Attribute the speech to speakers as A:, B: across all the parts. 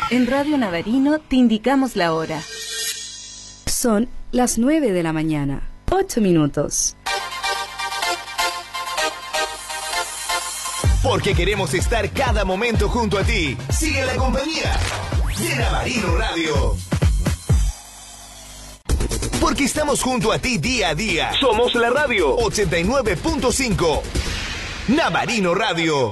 A: En Radio Navarino te indicamos la hora.
B: Son las 9 de la mañana, 8 minutos.
C: Porque queremos estar cada momento junto a ti. Sigue la compañía de Navarino Radio. Porque estamos junto a ti día a día. Somos la radio 89.5. Navarino Radio.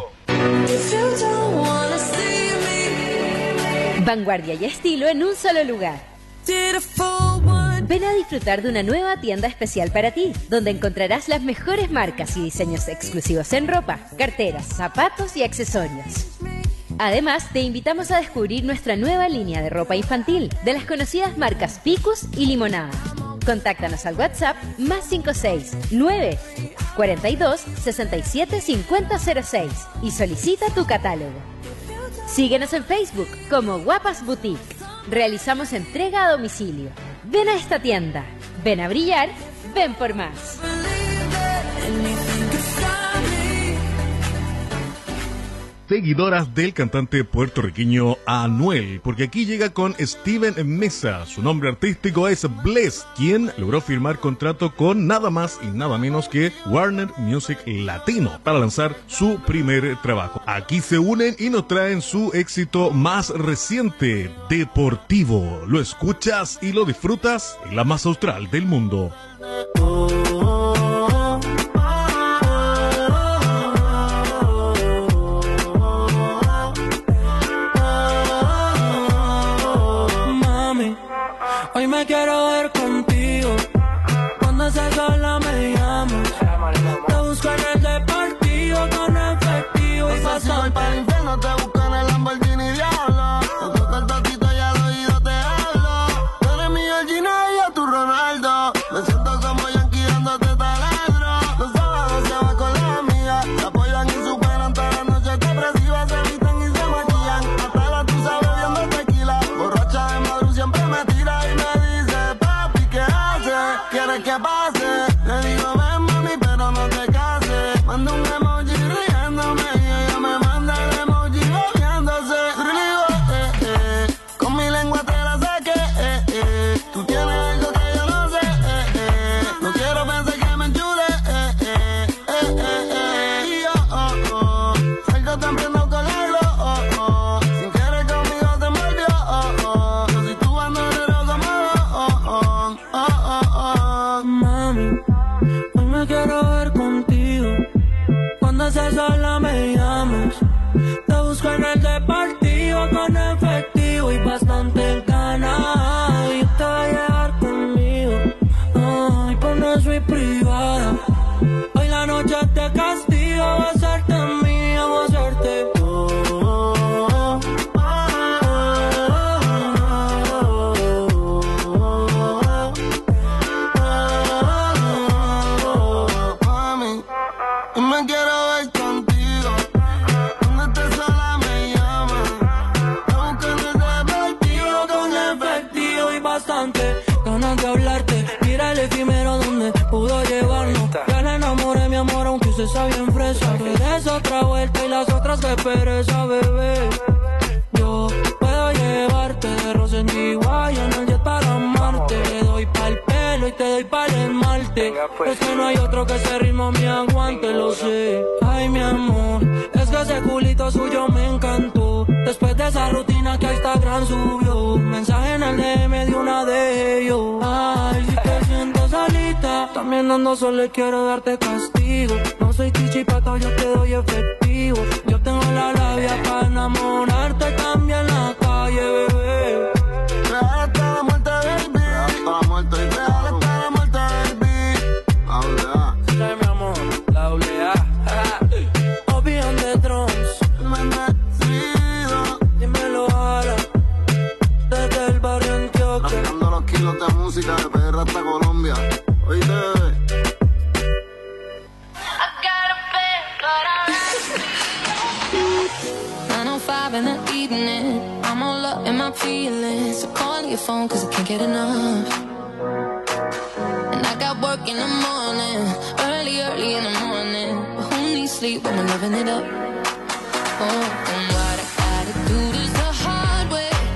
D: Vanguardia y estilo en un solo lugar. Ven a disfrutar de una nueva tienda especial para ti, donde encontrarás las mejores marcas y diseños exclusivos en ropa, carteras, zapatos y accesorios. Además, te invitamos a descubrir nuestra nueva línea de ropa infantil, de las conocidas marcas Picus y Limonada. Contáctanos al WhatsApp +56 9 42 67 50 06 y solicita tu catálogo. Síguenos en Facebook como Guapas Boutique. Realizamos entrega a domicilio. Ven a esta tienda. Ven a brillar. Ven por más.
E: Seguidoras del cantante puertorriqueño Anuel, porque aquí llega con Steven Mesa. Su nombre artístico es Bless, quien logró firmar contrato con nada más y nada menos que Warner Music Latino para lanzar su primer trabajo. Aquí se unen y nos traen su éxito más reciente, Deportivo. Lo escuchas y lo disfrutas en la más austral del mundo.
F: Hoy me quiero ver contigo. Cuando se sola me llamas. Te busco en el deportivo con efectivo y paso. Voy para el infierno, te busco en el Lamborghini Diablo. Te toco el toquito y al oído te hablo. Tú eres mi Georgina y yo tu Ronaldo. Me siento como Yankee dándote taladro. Los sábados se va con las amigas. Se apoyan y superan todas las noches depresivas. Se visten y se maquillan. Hasta la tusa bebiendo tequila. Borracha de Madrid siempre me tira y me ¿quieres que pase? Le digo ven mami pero no te cases. Mando un emoji riéndome y ella me manda el emoji moviéndose. Con mi lengua te la saqué. Tú tienes algo que yo no sé. No quiero pensar que me enchule. Y yo salgo tan prendo con algo. Si quieres conmigo te envolvió. Yo soy tu bandolero como mami, hoy me quiero ver contigo. Cuando se sola me llamas. Te busco en el deportivo con efectivo y bastante ganas. Y te voy a llevar conmigo. Ay, pues no soy privada. Hoy la noche te castigo. Voy a hacerte mía, voy a hacerte me quiero ver contigo. Cuando estés sola me llamas. Te busco en el deportivo con efectivo y bastante ganas de hablarte. Mira el efímero donde pudo llevarnos. Ya le enamoré mi amor aunque usted está bien fresa. Tú eres otra vuelta y las otras que pereza, bebé. Yo puedo llevarte de Rosendiguay en el jet para amarte. Te doy pa'l pelo y te doy pa'l esmalte. Es que no hay otro que ese ritmo me aguante, lo sé. Ay, mi amor, es que ese culito suyo me encantó. Después de esa rutina que a Instagram subió, mensaje en el DM de una de ellos. Ay, si te siento solita, también ando solo y quiero darte castigo. No soy chichipato, yo te doy efectivo. Yo tengo la labia para enamorarte también en la calle, bebé. Real hasta la muerte, baby. Real hasta la muerte, real hasta la muerte, baby. Say, mi amor, la doble A. Obi on the drums. Bendecido. Dímelo ahora. Desde el barrio Antioquia. Traficando los kilos de música de PR hasta Colombia. Oíste, bebé.
G: In the evening, I'm all up in my feelings. So call your phone cause I can't get enough. And I got work in the morning, early in the morning. But who needs sleep when we're living it up? Oh, and what I gotta do is the hard way.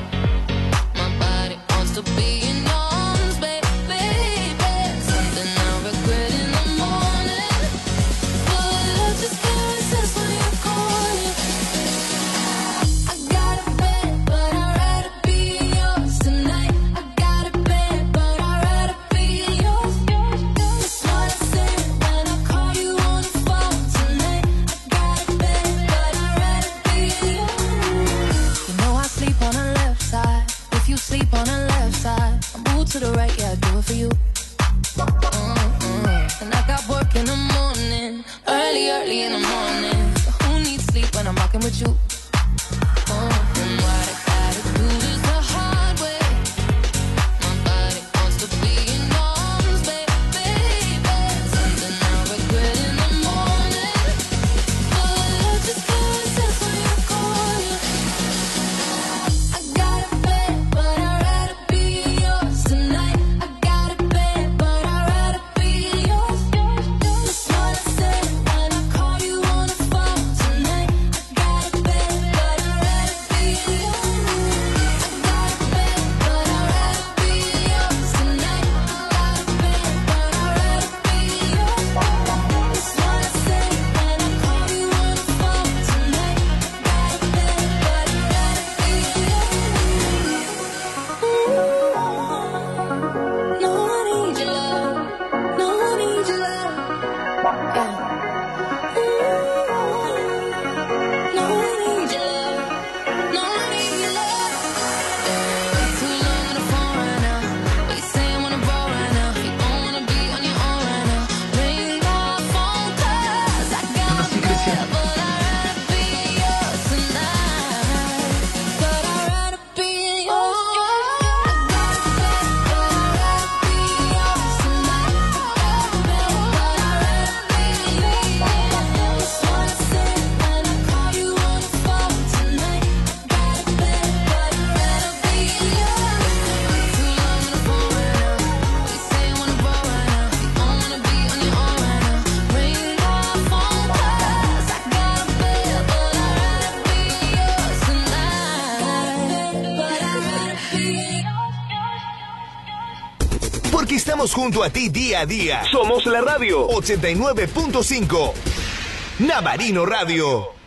C: porque estamos junto a ti día a día. Somos la radio 89.5. Navarino Radio.